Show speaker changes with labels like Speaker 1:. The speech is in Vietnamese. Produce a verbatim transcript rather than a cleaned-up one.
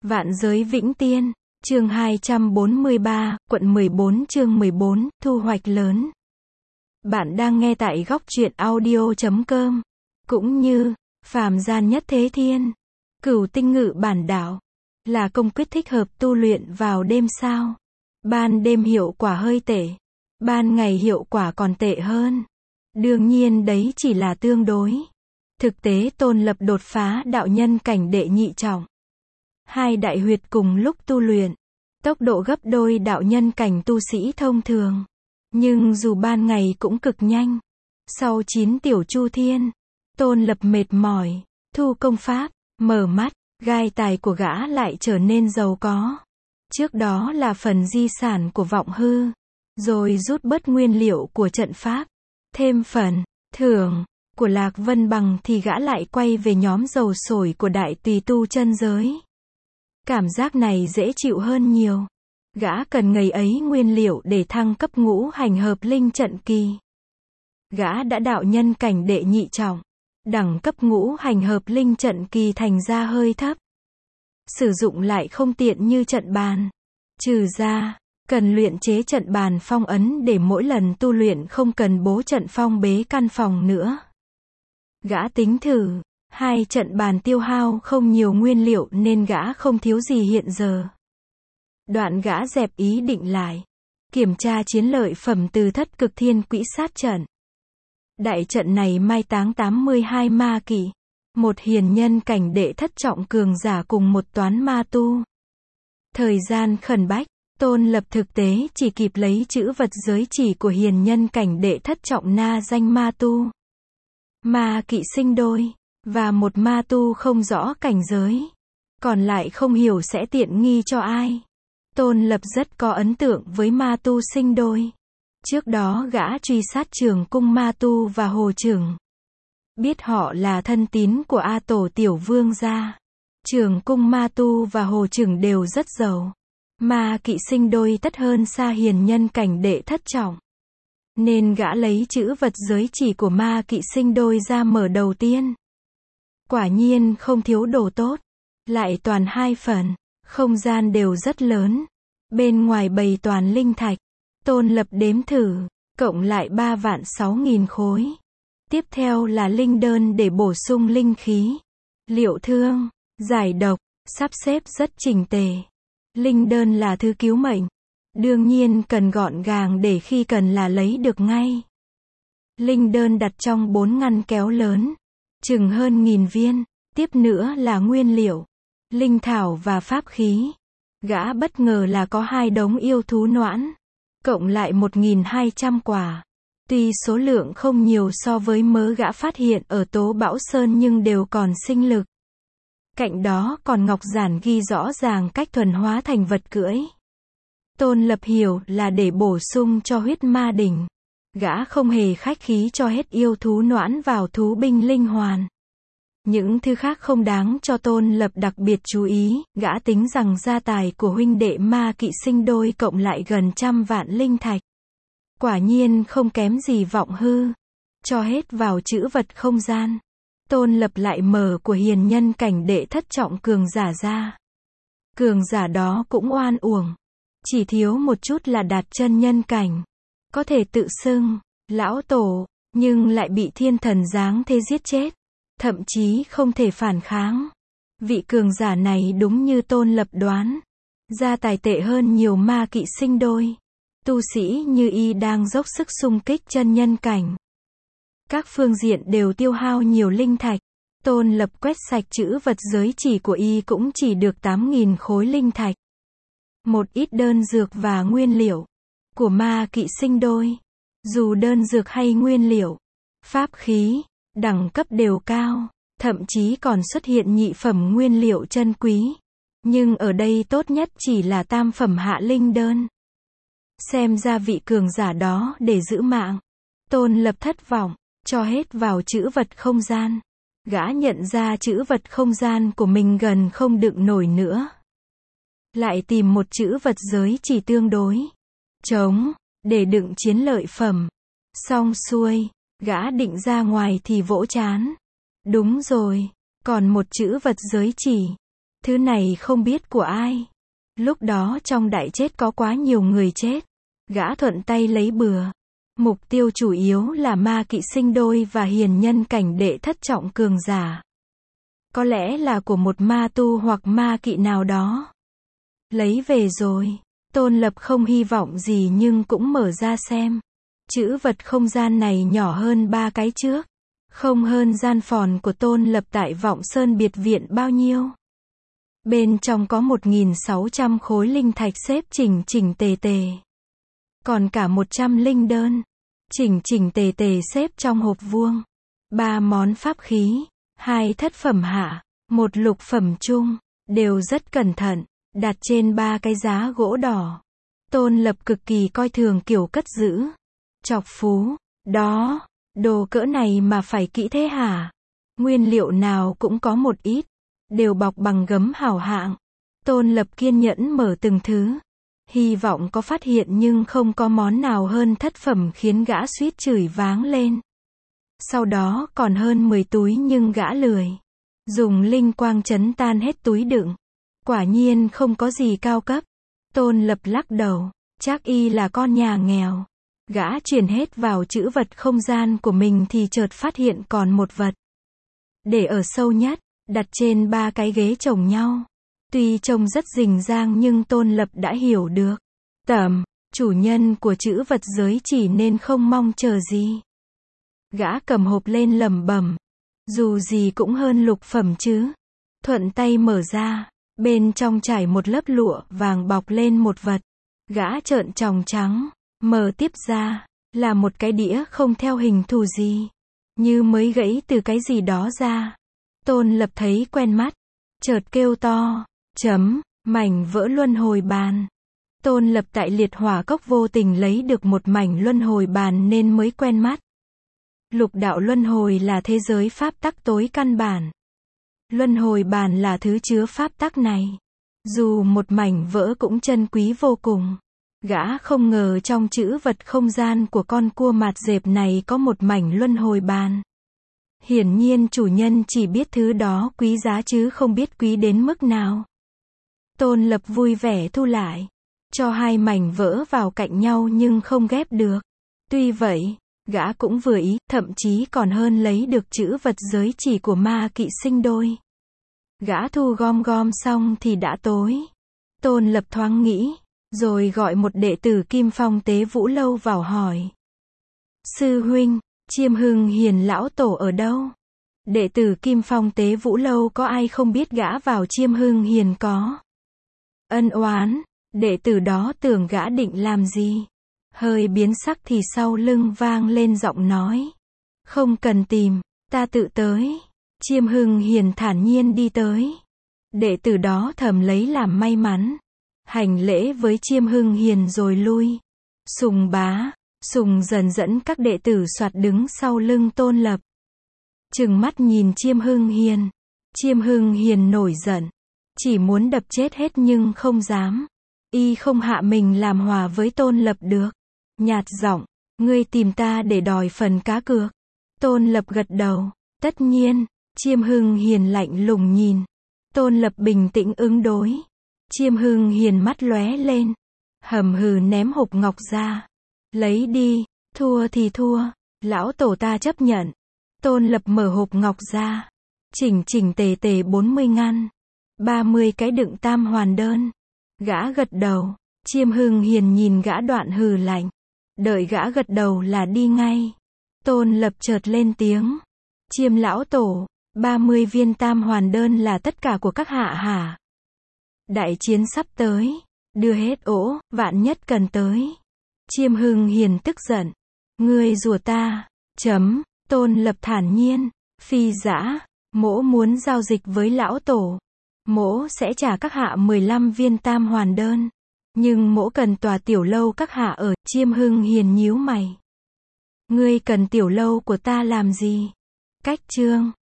Speaker 1: Vạn giới vĩnh tiên, chương hai trăm bốn mươi ba, quận mười bốn chương mười bốn, thu hoạch lớn. Bạn đang nghe tại góc truyện audio chấm com, cũng như, phàm gian nhất thế thiên, cửu tinh ngự bản đảo, là công quyết thích hợp tu luyện vào đêm sao. Ban đêm hiệu quả hơi tệ, ban ngày hiệu quả còn tệ hơn. Đương nhiên đấy chỉ là tương đối. Thực tế Tôn Lập đột phá đạo nhân cảnh đệ nhị trọng. Hai đại huyệt cùng lúc tu luyện, tốc độ gấp đôi đạo nhân cảnh tu sĩ thông thường. Nhưng dù ban ngày cũng cực nhanh. Sau chín tiểu chu thiên, Tôn Lập mệt mỏi, thu công pháp, mở mắt, gai tài của gã lại trở nên giàu có. Trước đó là phần di sản của vọng hư, rồi rút bớt nguyên liệu của trận pháp, thêm phần thưởng của Lạc Vân Bằng thì gã lại quay về nhóm dầu sổi của đại tùy tu chân giới. Cảm giác này dễ chịu hơn nhiều. Gã cần ngày ấy nguyên liệu để thăng cấp ngũ hành hợp linh trận kỳ. Gã đã đạo nhân cảnh đệ nhị trọng, đẳng cấp ngũ hành hợp linh trận kỳ thành ra hơi thấp. Sử dụng lại không tiện như trận bàn. Trừ ra, cần luyện chế trận bàn phong ấn để mỗi lần tu luyện không cần bố trận phong bế căn phòng nữa. Gã tính thử, hai trận bàn tiêu hao không nhiều nguyên liệu nên gã không thiếu gì hiện giờ. Đoạn gã dẹp ý định lại, kiểm tra chiến lợi phẩm từ thất cực thiên quỹ sát trận. Đại trận này mai táng tám mươi hai ma kỵ, một hiền nhân cảnh đệ thất trọng cường giả cùng một toán ma tu. Thời gian khẩn bách, Tôn Lập thực tế chỉ kịp lấy chữ vật giới chỉ của hiền nhân cảnh đệ thất trọng na danh ma tu. Ma kỵ sinh đôi, và một ma tu không rõ cảnh giới. Còn lại không hiểu sẽ tiện nghi cho ai. Tôn Lập rất có ấn tượng với ma tu sinh đôi. Trước đó gã truy sát Trường Cung ma tu và Hồ Chưởng. Biết họ là thân tín của A Tổ Tiểu Vương gia. Trường Cung ma tu và Hồ Chưởng đều rất giàu. Ma kỵ sinh đôi tất hơn xa hiền nhân cảnh đệ thất trọng. Nên gã lấy chữ vật giới chỉ của ma kỵ sinh đôi ra mở đầu tiên. Quả nhiên không thiếu đồ tốt. Lại toàn hai phần. Không gian đều rất lớn. Bên ngoài bày toàn linh thạch. Tôn Lập đếm thử. Cộng lại ba vạn sáu nghìn khối. Tiếp theo là linh đơn để bổ sung linh khí. Liệu thương, giải độc, sắp xếp rất chỉnh tề. Linh đơn là thứ cứu mệnh. Đương nhiên cần gọn gàng để khi cần là lấy được ngay. Linh đơn đặt trong bốn ngăn kéo lớn. Chừng hơn nghìn viên. Tiếp nữa là nguyên liệu. Linh thảo và pháp khí. Gã bất ngờ là có hai đống yêu thú noãn. Cộng lại một nghìn hai trăm quả. Tuy số lượng không nhiều so với mớ gã phát hiện ở Tố Bão Sơn nhưng đều còn sinh lực. Cạnh đó còn ngọc giản ghi rõ ràng cách thuần hóa thành vật cưỡi. Tôn Lập hiểu là để bổ sung cho huyết ma đỉnh. Gã không hề khách khí cho hết yêu thú noãn vào thú binh linh hoàn. Những thứ khác không đáng cho Tôn Lập đặc biệt chú ý, gã tính rằng gia tài của huynh đệ ma kỵ sinh đôi cộng lại gần trăm vạn linh thạch. Quả nhiên không kém gì vọng hư. Cho hết vào chữ vật không gian. Tôn Lập lại mở của hiền nhân cảnh đệ thất trọng cường giả ra. Cường giả đó cũng oan uổng. Chỉ thiếu một chút là đạt chân nhân cảnh. Có thể tự xưng lão tổ, nhưng lại bị thiên thần giáng thế giết chết. Thậm chí không thể phản kháng. Vị cường giả này đúng như Tôn Lập đoán. Gia tài tệ hơn nhiều ma kỵ sinh đôi. Tu sĩ như y đang dốc sức xung kích chân nhân cảnh. Các phương diện đều tiêu hao nhiều linh thạch. Tôn Lập quét sạch chữ vật giới chỉ của y cũng chỉ được tám nghìn khối linh thạch. Một ít đơn dược và nguyên liệu của ma kỵ sinh đôi. Dù đơn dược hay nguyên liệu, pháp khí, đẳng cấp đều cao, thậm chí còn xuất hiện nhị phẩm nguyên liệu chân quý. Nhưng ở đây tốt nhất chỉ là tam phẩm hạ linh đơn. Xem ra vị cường giả đó để giữ mạng. Tôn Lập thất vọng, cho hết vào chữ vật không gian. Gã nhận ra chữ vật không gian của mình gần không đựng nổi nữa. Lại tìm một chữ vật giới chỉ tương đối trống, để đựng chiến lợi phẩm. Xong xuôi, gã định ra ngoài thì vỗ chán. Đúng rồi, còn một chữ vật giới chỉ. Thứ này không biết của ai. Lúc đó trong đại chết có quá nhiều người chết. Gã thuận tay lấy bừa. Mục tiêu chủ yếu là ma kỵ sinh đôi và hiền nhân cảnh đệ thất trọng cường giả. Có lẽ là của một ma tu hoặc ma kỵ nào đó. Lấy về rồi. Tôn Lập không hy vọng gì nhưng cũng mở ra xem. Chữ vật không gian này nhỏ hơn ba cái trước. Không hơn gian phòn của Tôn Lập tại Vọng Sơn biệt viện bao nhiêu. Bên trong có một nghìn sáu trăm khối linh thạch xếp chỉnh chỉnh tề tề. Còn cả một trăm linh đơn. Chỉnh chỉnh tề tề xếp trong hộp vuông. Ba món pháp khí. Hai thất phẩm hạ. Một lục phẩm trung. Đều rất cẩn thận. Đặt trên ba cái giá gỗ đỏ. Tôn Lập cực kỳ coi thường kiểu cất giữ. Chọc phú. Đó. Đồ cỡ này mà phải kỹ thế hả? Nguyên liệu nào cũng có một ít. Đều bọc bằng gấm hảo hạng. Tôn Lập kiên nhẫn mở từng thứ. Hy vọng có phát hiện nhưng không có món nào hơn thất phẩm khiến gã suýt chửi váng lên. Sau đó còn hơn mười túi nhưng gã lười. Dùng linh quang chấn tan hết túi đựng. Quả nhiên không có gì cao cấp. Tôn Lập lắc đầu. Chắc y là con nhà nghèo. Gã chuyển hết vào trữ vật không gian của mình thì chợt phát hiện còn một vật. Để ở sâu nhất, đặt trên ba cái ghế chồng nhau. Tuy trông rất rình rang nhưng Tôn Lập đã hiểu được. Tầm, chủ nhân của trữ vật giới chỉ nên không mong chờ gì. Gã cầm hộp lên lẩm bẩm. Dù gì cũng hơn lục phẩm chứ. Thuận tay mở ra. Bên trong trải một lớp lụa vàng bọc lên một vật. Gã trợn tròng trắng. Mở tiếp ra. Là một cái đĩa không theo hình thù gì. Như mới gãy từ cái gì đó ra. Tôn Lập thấy quen mắt. Chợt kêu to. Chấm. Mảnh vỡ luân hồi bàn. Tôn Lập tại liệt hỏa cốc vô tình lấy được một mảnh luân hồi bàn nên mới quen mắt. Lục đạo luân hồi là thế giới pháp tắc tối căn bản. Luân hồi bàn là thứ chứa pháp tắc này. Dù một mảnh vỡ cũng chân quý vô cùng. Gã không ngờ trong trữ vật không gian của con cua mạt dẹp này có một mảnh luân hồi bàn. Hiển nhiên chủ nhân chỉ biết thứ đó quý giá chứ không biết quý đến mức nào. Tôn Lập vui vẻ thu lại. Cho hai mảnh vỡ vào cạnh nhau nhưng không ghép được. Tuy vậy, gã cũng vừa ý, thậm chí còn hơn lấy được trữ vật giới chỉ của ma kỵ sinh đôi. Gã thu gom gom xong thì đã tối. Tôn Lập thoáng nghĩ, rồi gọi một đệ tử Kim Phong Tế Vũ Lâu vào hỏi. Sư huynh, Chiêm Hưng Hiền lão tổ ở đâu? Đệ tử Kim Phong Tế Vũ Lâu có ai không biết gã vào Chiêm Hưng Hiền có ân oán, đệ tử đó tưởng gã định làm gì. Hơi biến sắc thì sau lưng vang lên giọng nói. Không cần tìm, ta tự tới. Chiêm Hưng Hiền thản nhiên đi tới. Đệ tử đó thầm lấy làm may mắn. Hành lễ với Chiêm Hưng Hiền rồi lui. Sùng bá, Sùng dần dẫn các đệ tử soạt đứng sau lưng Tôn Lập. Trừng mắt nhìn Chiêm Hưng Hiền. Chiêm Hưng Hiền nổi giận. Chỉ muốn đập chết hết nhưng không dám. Y không hạ mình làm hòa với Tôn Lập được. Nhạt giọng, ngươi tìm ta để đòi phần cá cược. Tôn Lập gật đầu. Tất nhiên. Chiêm Hưng Hiền lạnh lùng nhìn. Tôn Lập bình tĩnh ứng đối. Chiêm Hưng Hiền mắt lóe lên. Hầm hừ ném hộp ngọc ra. Lấy đi, thua thì thua. Lão tổ ta chấp nhận. Tôn Lập mở hộp ngọc ra. Chỉnh chỉnh tề tề bốn mươi ngăn. ba mươi cái đựng tam hoàn đơn. Gã gật đầu. Chiêm Hưng Hiền nhìn gã đoạn hừ lạnh. Đợi gã gật đầu là đi ngay. Tôn Lập chợt lên tiếng. Chiêm lão tổ, ba mươi viên tam hoàn đơn là tất cả của các hạ hả? Đại chiến sắp tới. Đưa hết ỗ, vạn nhất cần tới. Chiêm Hưng Hiền tức giận. Ngươi rủa ta. Chấm. Tôn Lập thản nhiên. Phi dã. Mỗ muốn giao dịch với lão tổ. Mỗ sẽ trả các hạ mười lăm viên tam hoàn đơn. Nhưng mỗ cần tòa tiểu lâu các hạ ở. Chiêm Hưng Hiền nhíu mày. Ngươi cần tiểu lâu của ta làm gì? Cách chương.